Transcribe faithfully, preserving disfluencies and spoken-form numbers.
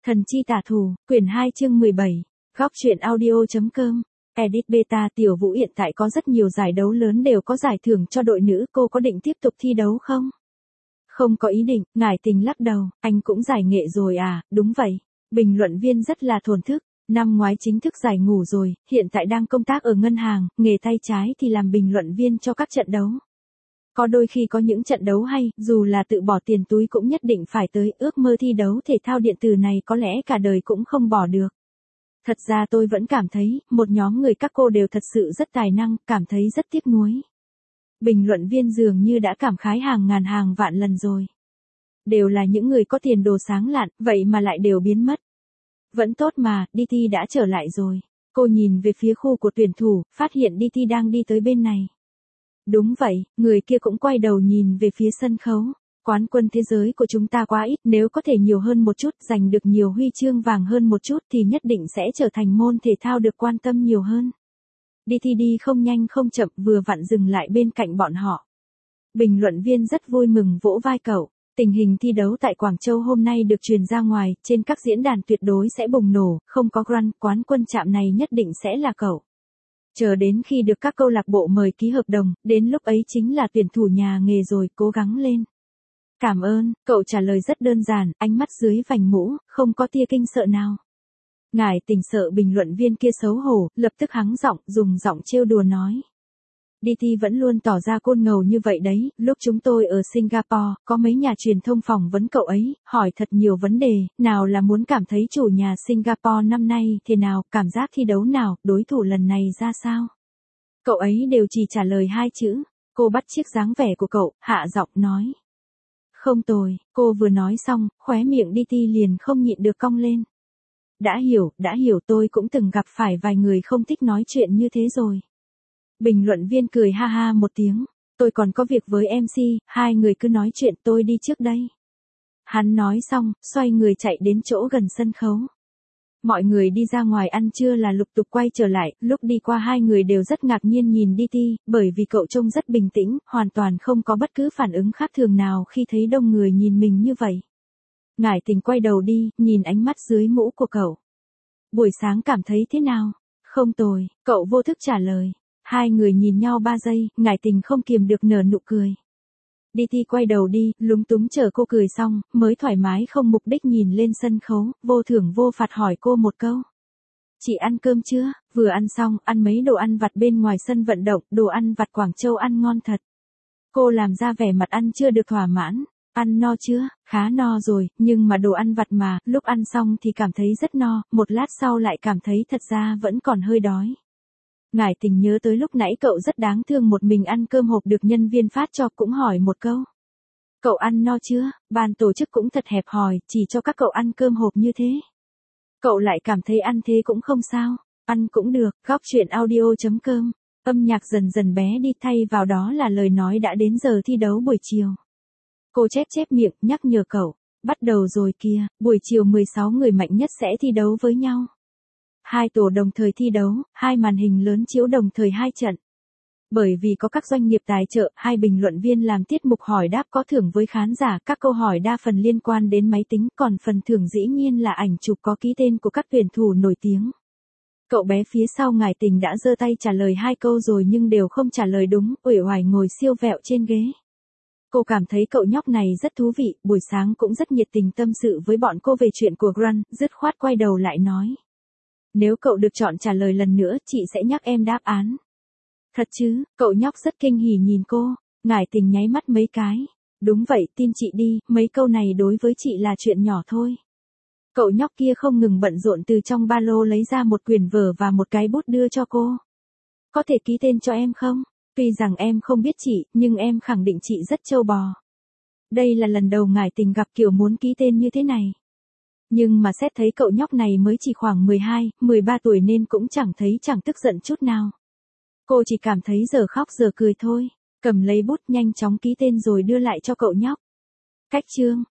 Thần chi tả thủ, quyển hai chương mười bảy, góc truyện audio.com, edit beta. Tiểu Vũ hiện tại có rất nhiều giải đấu lớn đều có giải thưởng cho đội nữ, cô có định tiếp tục thi đấu không? Không có ý định, Ngải Tình lắc đầu, anh cũng giải nghệ rồi à, đúng vậy. Bình luận viên rất là thổn thức, năm ngoái chính thức giải ngủ rồi, hiện tại đang công tác ở ngân hàng, nghề tay trái thì làm bình luận viên cho các trận đấu. Có đôi khi có những trận đấu hay, dù là tự bỏ tiền túi cũng nhất định phải tới, ước mơ thi đấu thể thao điện tử này có lẽ cả đời cũng không bỏ được. Thật ra tôi vẫn cảm thấy, một nhóm người các cô đều thật sự rất tài năng, cảm thấy rất tiếc nuối. Bình luận viên dường như đã cảm khái hàng ngàn hàng vạn lần rồi. Đều là những người có tiền đồ sáng lạn, vậy mà lại đều biến mất. Vẫn tốt mà, đê tê đã trở lại rồi. Cô nhìn về phía khu của tuyển thủ, phát hiện đê tê đang đi tới bên này. Đúng vậy, người kia cũng quay đầu nhìn về phía sân khấu. Quán quân thế giới của chúng ta quá ít, nếu có thể nhiều hơn một chút, giành được nhiều huy chương vàng hơn một chút thì nhất định sẽ trở thành môn thể thao được quan tâm nhiều hơn. đê tê đi không nhanh không chậm, vừa vặn dừng lại bên cạnh bọn họ. Bình luận viên rất vui mừng vỗ vai cậu. Tình hình thi đấu tại Quảng Châu hôm nay được truyền ra ngoài, trên các diễn đàn tuyệt đối sẽ bùng nổ, không có Grand, quán quân chạm này nhất định sẽ là cậu. Chờ đến khi được các câu lạc bộ mời ký hợp đồng, đến lúc ấy chính là tuyển thủ nhà nghề rồi, cố gắng lên. Cảm ơn, cậu trả lời rất đơn giản, ánh mắt dưới vành mũ, không có tia kinh sợ nào. Ngải Tình sợ bình luận viên kia xấu hổ, lập tức hắng giọng, dùng giọng trêu đùa nói. đê tê vẫn luôn tỏ ra côn ngầu như vậy đấy, lúc chúng tôi ở Singapore, có mấy nhà truyền thông phỏng vấn cậu ấy, hỏi thật nhiều vấn đề, nào là muốn cảm thấy chủ nhà Singapore năm nay thế nào, cảm giác thi đấu nào, đối thủ lần này ra sao. Cậu ấy đều chỉ trả lời hai chữ, cô bắt chiếc dáng vẻ của cậu, hạ giọng nói. Không tồi, cô vừa nói xong, khóe miệng đê tê liền không nhịn được cong lên. Đã hiểu, đã hiểu, tôi cũng từng gặp phải vài người không thích nói chuyện như thế rồi. Bình luận viên cười ha ha một tiếng, tôi còn có việc với em xê, hai người cứ nói chuyện, tôi đi trước đây. Hắn nói xong, xoay người chạy đến chỗ gần sân khấu. Mọi người đi ra ngoài ăn trưa là lục tục quay trở lại, lúc đi qua hai người đều rất ngạc nhiên nhìn đê tê, bởi vì cậu trông rất bình tĩnh, hoàn toàn không có bất cứ phản ứng khác thường nào khi thấy đông người nhìn mình như vậy. Ngải Tình quay đầu đi, nhìn ánh mắt dưới mũ của cậu. Buổi sáng cảm thấy thế nào? Không tồi, cậu vô thức trả lời. Hai người nhìn nhau ba giây, Ngải Tình không kiềm được nở nụ cười. đê tê quay đầu đi, lúng túng chờ cô cười xong, mới thoải mái không mục đích nhìn lên sân khấu, vô thưởng vô phạt hỏi cô một câu. Chị ăn cơm chưa? Vừa ăn xong, ăn mấy đồ ăn vặt bên ngoài sân vận động, đồ ăn vặt Quảng Châu ăn ngon thật. Cô làm ra vẻ mặt ăn chưa được thỏa mãn. Ăn no chưa? Khá no rồi, nhưng mà đồ ăn vặt mà, lúc ăn xong thì cảm thấy rất no, một lát sau lại cảm thấy thật ra vẫn còn hơi đói. Ngải Tình nhớ tới lúc nãy cậu rất đáng thương một mình ăn cơm hộp được nhân viên phát cho, cũng hỏi một câu. Cậu ăn no chưa? Ban tổ chức cũng thật hẹp hòi, chỉ cho các cậu ăn cơm hộp như thế. Cậu lại cảm thấy ăn thế cũng không sao, ăn cũng được, góc truyện audio.com, âm nhạc dần dần bé đi, thay vào đó là lời nói đã đến giờ thi đấu buổi chiều. Cô chép chép miệng, nhắc nhở cậu, bắt đầu rồi kìa, buổi chiều mười sáu người mạnh nhất sẽ thi đấu với nhau. Hai tổ đồng thời thi đấu, hai màn hình lớn chiếu đồng thời hai trận. Bởi vì có các doanh nghiệp tài trợ, hai bình luận viên làm tiết mục hỏi đáp có thưởng với khán giả, các câu hỏi đa phần liên quan đến máy tính, còn phần thưởng dĩ nhiên là ảnh chụp có ký tên của các tuyển thủ nổi tiếng. Cậu bé phía sau Ngải Tình đã giơ tay trả lời hai câu rồi nhưng đều không trả lời đúng, uể oải ngồi siêu vẹo trên ghế. Cô cảm thấy cậu nhóc này rất thú vị, buổi sáng cũng rất nhiệt tình tâm sự với bọn cô về chuyện của Grand, dứt khoát quay đầu lại nói. Nếu cậu được chọn trả lời lần nữa, chị sẽ nhắc em đáp án. Thật chứ? Cậu nhóc rất kinh hỉ nhìn cô. Ngải Tình nháy mắt mấy cái. Đúng vậy, tin chị đi, mấy câu này đối với chị là chuyện nhỏ thôi. Cậu nhóc kia không ngừng bận rộn từ trong ba lô lấy ra một quyển vở và một cái bút đưa cho cô. Có thể ký tên cho em không? Tuy rằng em không biết chị, nhưng em khẳng định chị rất trâu bò. Đây là lần đầu Ngải Tình gặp kiểu muốn ký tên như thế này. Nhưng mà xét thấy cậu nhóc này mới chỉ khoảng mười hai, mười ba tuổi nên cũng chẳng thấy chẳng tức giận chút nào. Cô chỉ cảm thấy giờ khóc giờ cười thôi, cầm lấy bút nhanh chóng ký tên rồi đưa lại cho cậu nhóc. Cách chương,